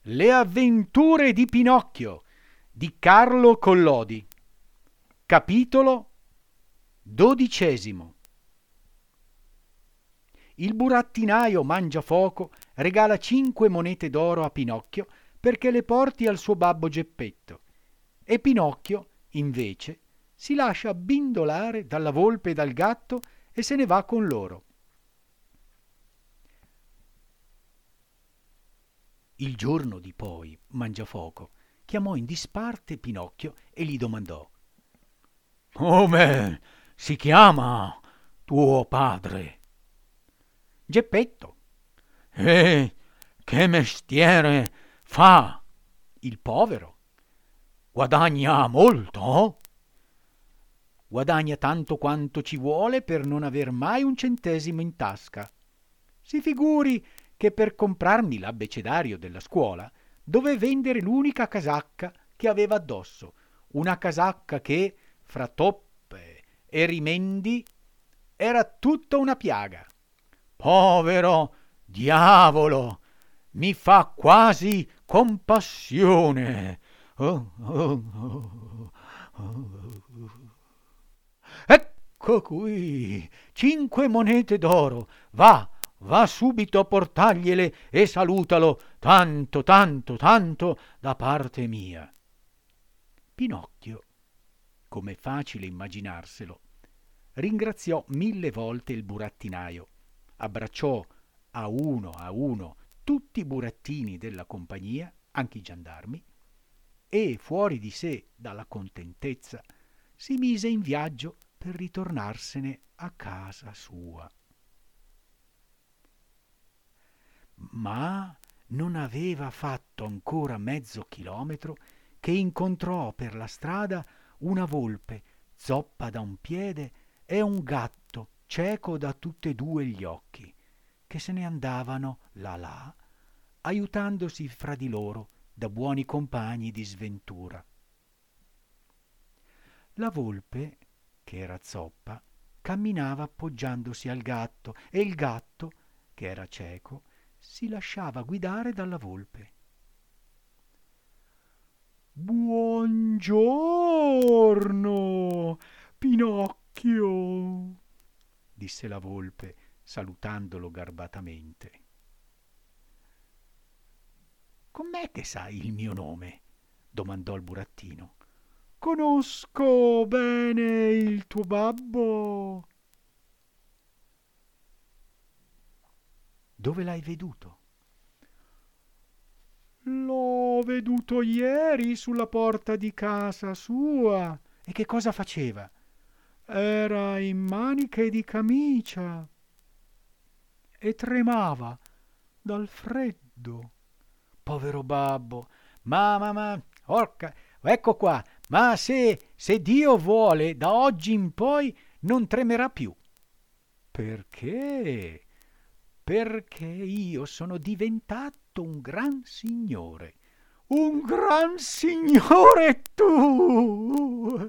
Le avventure di Pinocchio di Carlo Collodi. Capitolo 12. Il burattinaio Mangiafoco regala 5 monete d'oro a Pinocchio perché le porti al suo babbo Geppetto, e Pinocchio, invece, si lascia abbindolare dalla volpe e dal gatto e se ne va con loro. Il giorno di poi Mangiafoco chiamò in disparte Pinocchio e gli domandò: Come si chiama tuo padre? Geppetto. E che mestiere fa? Il povero. Guadagna molto? Guadagna tanto quanto ci vuole per non aver mai un centesimo in tasca. Si figuri che per comprarmi l'abbecedario della scuola dové vendere l'unica casacca che aveva addosso, una casacca che, fra toppe e rimendi, era tutta una piaga. Povero diavolo, mi fa quasi compassione. Ecco qui, 5 monete d'oro. Va subito a portargliele e salutalo tanto, tanto, tanto da parte mia. Pinocchio, come è facile immaginarselo, ringraziò 1000 volte il burattinaio, abbracciò a uno tutti i burattini della compagnia, anche i giandarmi, e, fuori di sé dalla contentezza, si mise in viaggio per ritornarsene a casa sua. Ma non aveva fatto ancora mezzo chilometro che incontrò per la strada una volpe zoppa da un piede e un gatto cieco da tutte e due gli occhi, che se ne andavano là, aiutandosi fra di loro da buoni compagni di sventura. La volpe, che era zoppa, camminava appoggiandosi al gatto, e il gatto, che era cieco, si lasciava guidare dalla volpe. «Buongiorno, Pinocchio», disse la volpe, salutandolo garbatamente. «Com'è che sai il mio nome?» domandò il burattino. «Conosco bene il tuo babbo». «Dove l'hai veduto?» «L'ho veduto ieri sulla porta di casa sua». «E che cosa faceva?» «Era in maniche di camicia e tremava dal freddo». «Povero babbo! Ma, orca, ecco qua, ma se Dio vuole, da oggi in poi non tremerà più». «Perché?» «Perché io sono diventato un gran signore». «Un gran signore tu!»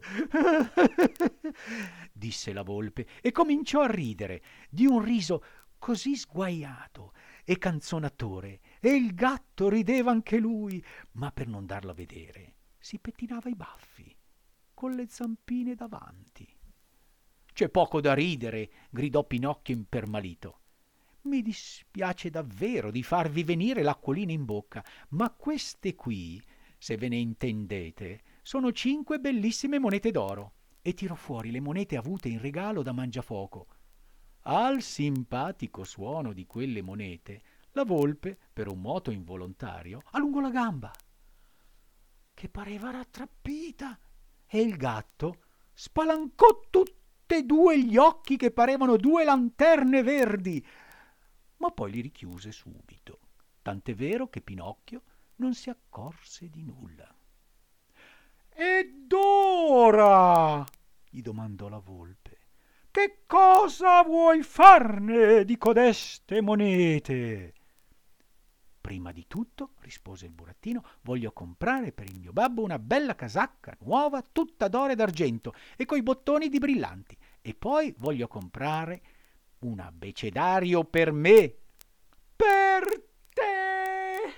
disse la volpe e cominciò a ridere di un riso così sguaiato e canzonatore, e il gatto rideva anche lui, ma per non darlo a vedere si pettinava i baffi con le zampine davanti. «C'è poco da ridere», gridò Pinocchio impermalito. «Mi dispiace davvero di farvi venire l'acquolina in bocca, ma queste qui, se ve ne intendete, sono 5 bellissime monete d'oro». E tirò fuori le monete avute in regalo da Mangiafoco. Al simpatico suono di quelle monete, la volpe, per un moto involontario, allungò la gamba, che pareva rattrappita, e il gatto spalancò tutte e due gli occhi che parevano 2 lanterne verdi, ma poi li richiuse subito, tant'è vero che Pinocchio non si accorse di nulla. «Ed ora», gli domandò la volpe, «che cosa vuoi farne di codeste monete?» «Prima di tutto», rispose il burattino, «voglio comprare per il mio babbo una bella casacca nuova, tutta d'oro e d'argento e coi bottoni di brillanti, e poi voglio comprare un abbecedario per me». «Per te?»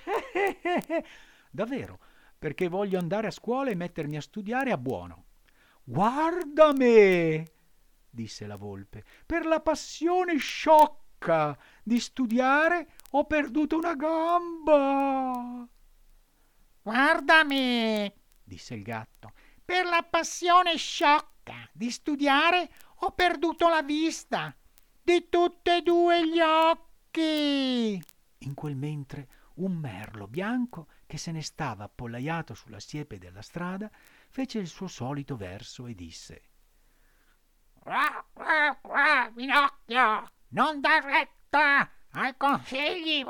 Davvero, perché voglio andare a scuola e mettermi a studiare a buono. Guarda me, disse la volpe, per la passione sciocca di studiare ho perduto una gamba. Guarda me, disse il gatto, per la passione sciocca di studiare ho perduto la vista di tutti e due gli occhi. In quel mentre un merlo bianco che se ne stava appollaiato sulla siepe della strada fece il suo solito verso e disse: Pinocchio, non dar retta ai consigli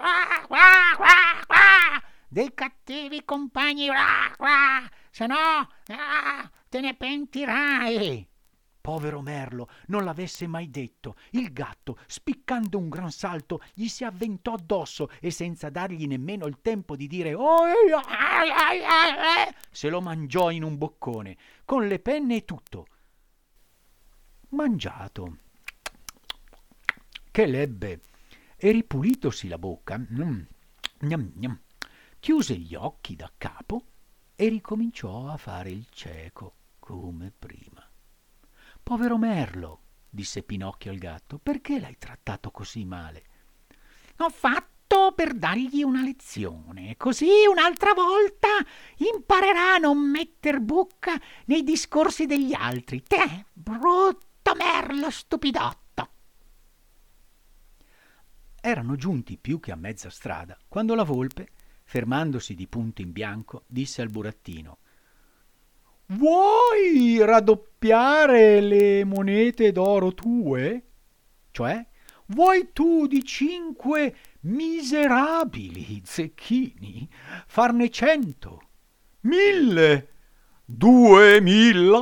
dei cattivi compagni, se no te ne pentirai. Povero merlo, non l'avesse mai detto. Il gatto, spiccando un gran salto, gli si avventò addosso e senza dargli nemmeno il tempo di dire se lo mangiò in un boccone, con le penne e tutto. Mangiato, che l'ebbe, e ripulitosi la bocca, chiuse gli occhi da capo e ricominciò a fare il cieco come prima. Povero merlo, disse Pinocchio al gatto, perché l'hai trattato così male? Ho fatto per dargli una lezione, così un'altra volta imparerà a non metter bocca nei discorsi degli altri. Te, brutto merlo stupidotto. Erano giunti più che a mezza strada, quando la volpe, fermandosi di punto in bianco, disse al burattino: «Vuoi raddoppiare le monete d'oro tue? Cioè, vuoi tu di 5 miserabili zecchini farne 100, 1000, 2000?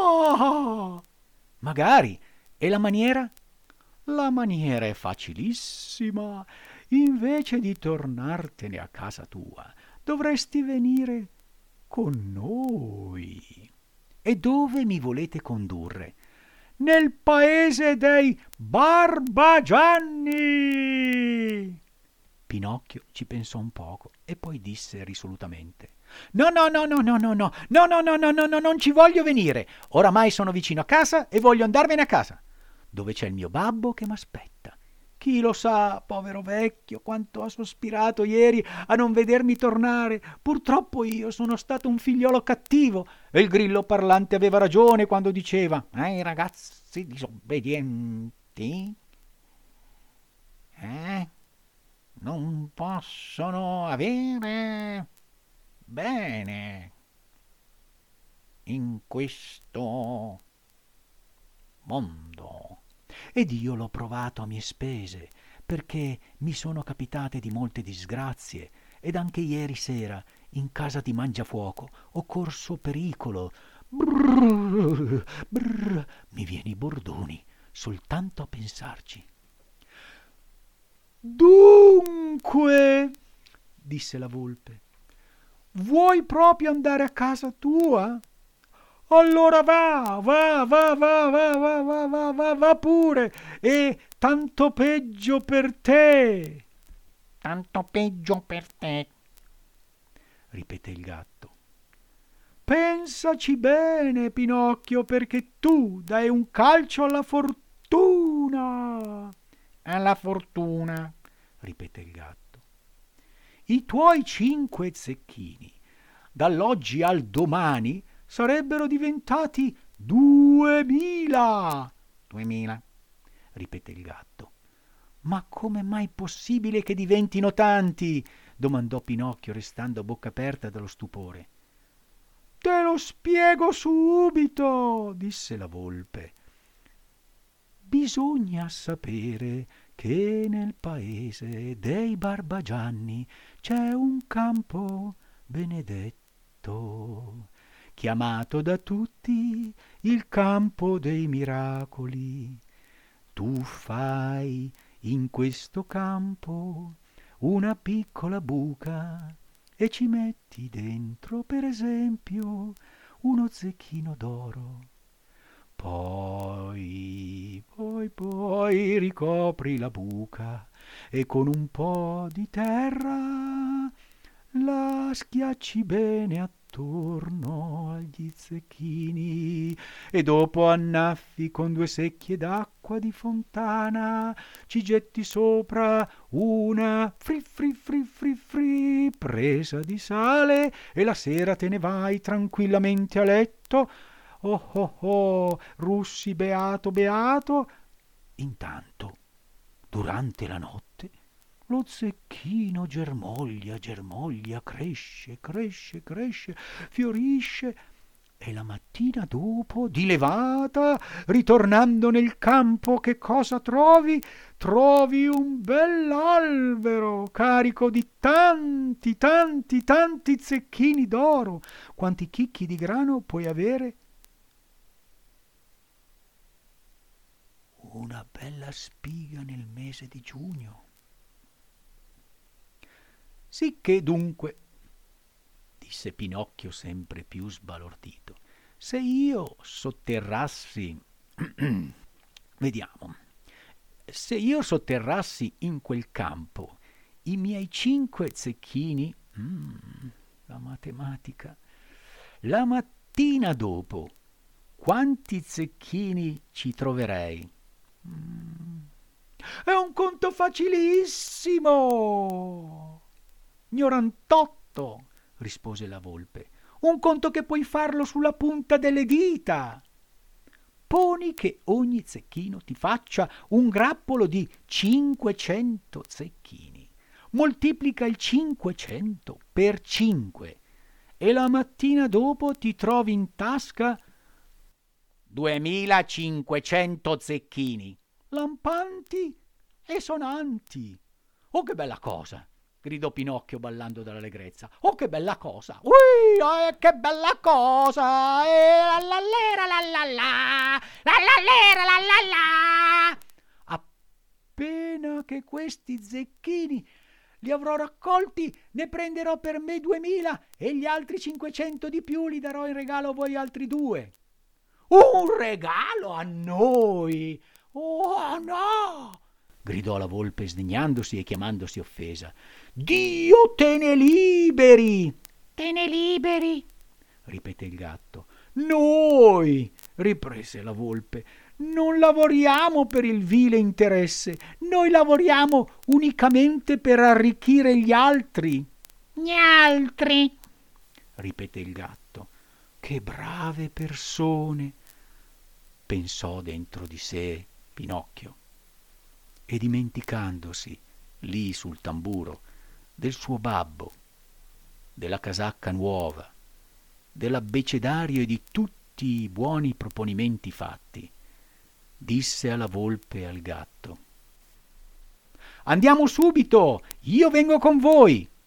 Magari. E la maniera? La maniera è facilissima. Invece di tornartene a casa tua, dovresti venire con noi. E dove mi volete condurre? Nel paese dei Barbagianni. Pinocchio ci pensò un poco e poi disse risolutamente: No, non ci voglio venire. Oramai sono vicino a casa e voglio andarmene a casa, dove c'è il mio babbo che m'aspetta. Chi lo sa, povero vecchio, quanto ha sospirato ieri a non vedermi tornare. Purtroppo io sono stato un figliolo cattivo e il grillo parlante aveva ragione quando diceva: i ragazzi disobbedienti non possono avere bene in questo mondo. Ed io l'ho provato a mie spese, perché mi sono capitate di molte disgrazie, ed anche ieri sera, in casa di Mangiafuoco, ho corso pericolo. Brrr, brrr, mi viene i bordoni soltanto a pensarci. Dunque, disse la volpe, vuoi proprio andare a casa tua? Allora va pure, e tanto peggio per te. Tanto peggio per te, ripeté il gatto. Pensaci bene, Pinocchio, perché tu dai un calcio alla fortuna. Alla fortuna, ripeté il gatto. I tuoi 5 zecchini, dall'oggi al domani, sarebbero diventati 2000. 2000, ripeté il gatto. Ma come mai possibile che diventino tanti? Domandò Pinocchio, restando a bocca aperta dallo stupore. Te lo spiego subito, disse la volpe. Bisogna sapere che nel paese dei Barbagianni c'è un campo benedetto, chiamato da tutti il campo dei miracoli. Tu fai in questo campo una piccola buca e ci metti dentro, per esempio, uno zecchino d'oro. Poi ricopri la buca e con un po' di terra la schiacci bene attorno agli zecchini e dopo annaffi con 2 secchie d'acqua di fontana, ci getti sopra una fri fri fri fri fri presa di sale e la sera te ne vai tranquillamente a letto. Oh oh oh, Russi beato beato. Intanto, durante la notte, lo zecchino germoglia, germoglia, cresce, cresce, cresce, fiorisce e la mattina dopo, di levata, ritornando nel campo, che cosa trovi? Trovi un bell'albero carico di tanti, tanti, tanti zecchini d'oro. Quanti chicchi di grano puoi avere? Una bella spiga nel mese di giugno. Sicché dunque, disse Pinocchio sempre più sbalordito, se io sotterrassi vediamo, se io sotterrassi in quel campo i miei 5 zecchini, la matematica, la mattina dopo quanti zecchini ci troverei? È un conto facilissimo. Ignorantotto, rispose la volpe, un conto che puoi farlo sulla punta delle dita. Poni che ogni zecchino ti faccia un grappolo di 500 zecchini. Moltiplica il 500 per 5 e la mattina dopo ti trovi in tasca 2500 zecchini, lampanti e sonanti. Oh, che bella cosa! Gridò Pinocchio ballando dall'allegrezza. Oh, che bella cosa! Ui, che bella cosa! La la lera la la la, la la lera la la la. Appena che questi zecchini li avrò raccolti, ne prenderò per me 2000 e gli altri 500 di più li darò in regalo a voi altri 2. Un regalo a noi? Oh no! Gridò la volpe sdegnandosi e chiamandosi offesa. Dio te ne liberi! Te ne liberi? Ripeté il gatto. Noi, riprese la volpe, non lavoriamo per il vile interesse, noi lavoriamo unicamente per arricchire gli altri. Gli altri, ripeté il gatto. Che brave persone, pensò dentro di sé Pinocchio. E dimenticandosi, lì sul tamburo, del suo babbo, della casacca nuova, dell'abbecedario e di tutti i buoni proponimenti fatti, disse alla volpe e al gatto: «Andiamo subito, io vengo con voi!»